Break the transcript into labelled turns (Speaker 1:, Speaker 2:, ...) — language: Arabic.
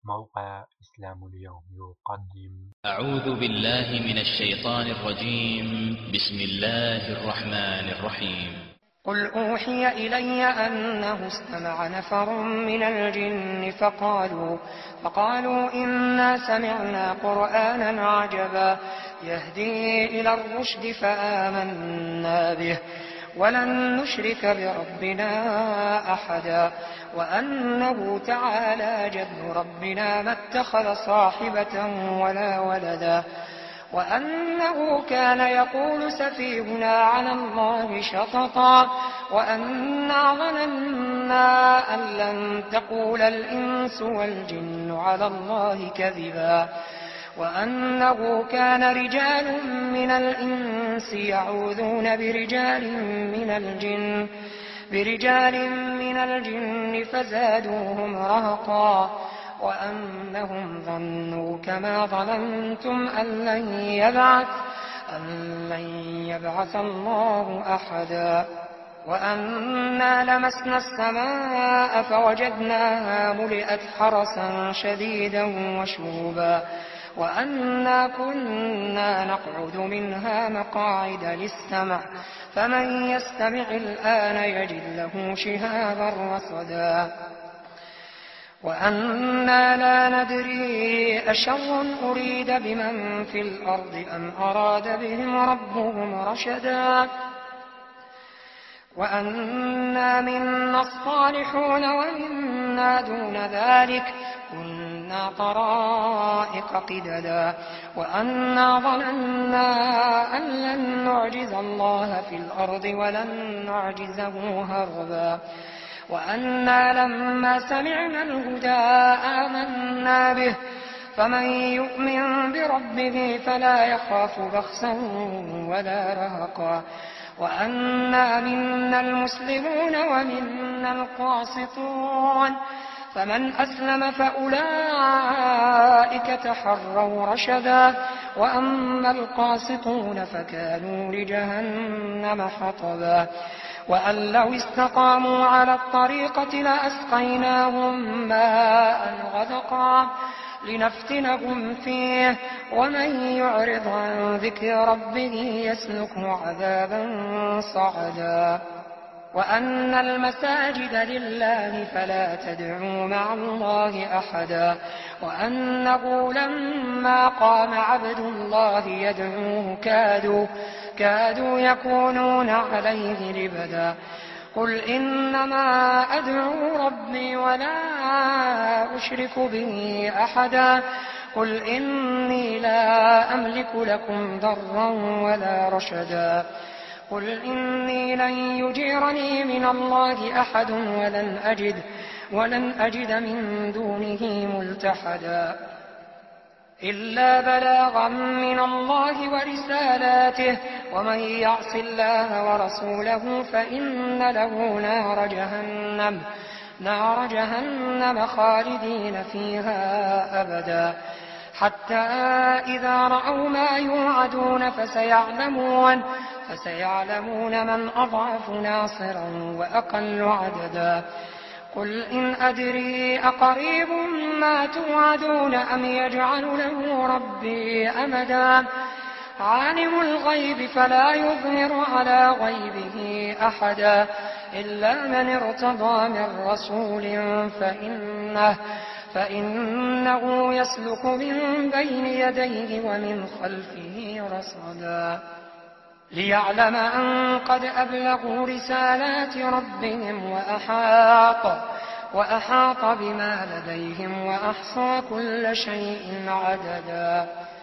Speaker 1: موقع إسلام اليوم يقدم.
Speaker 2: أعوذ بالله من الشيطان الرجيم. بسم الله الرحمن الرحيم.
Speaker 3: قل أوحي إلي أنه استمع نفر من الجن فقالوا إنا سمعنا قرآنا عجبا يهدي إلى الرشد فآمنا به ولن نشرك بربنا أحدا وأنه تعالى جد ربنا ما اتخذ صاحبة ولا ولدا وأنه كان يقول سفيهنا على الله شططا وأنا ظننا أن لن تقول الإنس والجن على الله كذبا وأنه كان رجال من الإنس يعوذون برجال من الجن فزادوهم رهقا وأنهم ظنوا كما ظننتم أن لن يبعث الله أحدا وأنا لمسنا السماء فوجدناها ملئت حرسا شديدا وشهبا وأنا كنا نقعد منها مقاعد للسمع فمن يستمع الآن يجد له شهابا رصدا وأنا لا ندري أشر أريد بمن في الأرض أم أراد بهم ربهم رشدا وأنا منا الصالحون ومنا دون ذلك كنا طرائق قددا وأنا ظننا أن لن نعجز الله في الأرض ولن نعجزه هربا وأنا لما سمعنا الهدى آمنا به فمن يؤمن بربه فلا يخاف بخسا ولا رهقا وأنا منا المسلمون ومنا القاسطون فمن أسلم فأولئك تحروا رشدا وأما القاسطون فكانوا لجهنم حطبا وأن لو استقاموا على الطريقة لأسقيناهم ماء غدقا لنفتنهم فيه ومن يعرض عن ذكر ربه يسلكه عذابا صعدا وأن المساجد لله فلا تدعوا مع الله أحدا وأنه لما قام عبد الله يدعوه كادوا يكونون عليه لبدا قل إنما أدعو ربي ولا أشرك به أحدا قل إني لا أملك لكم ضرا ولا رشدا قل إني لن يجيرني من الله أحد ولن أجد من دونه ملتحدا إلا بلاغا من الله ورسالاته ومن يعص الله ورسوله فإن له نار جهنم خالدين فيها أبدا حتى إذا رأوا ما يوعدون فسيعلمون من أضعف ناصرا وأقل عددا قل إن أدري أقريب ما توعدون أم يجعل له ربي أمدا عالم الغيب فلا يظهر على غيبه أحدا إلا من ارتضى من رسول فإنه يسلك من بين يديه ومن خلفه رصدا ليعلم أن قد أبلغوا رسالات ربهم وأحاط بما لديهم وأحصى كل شيء عددا.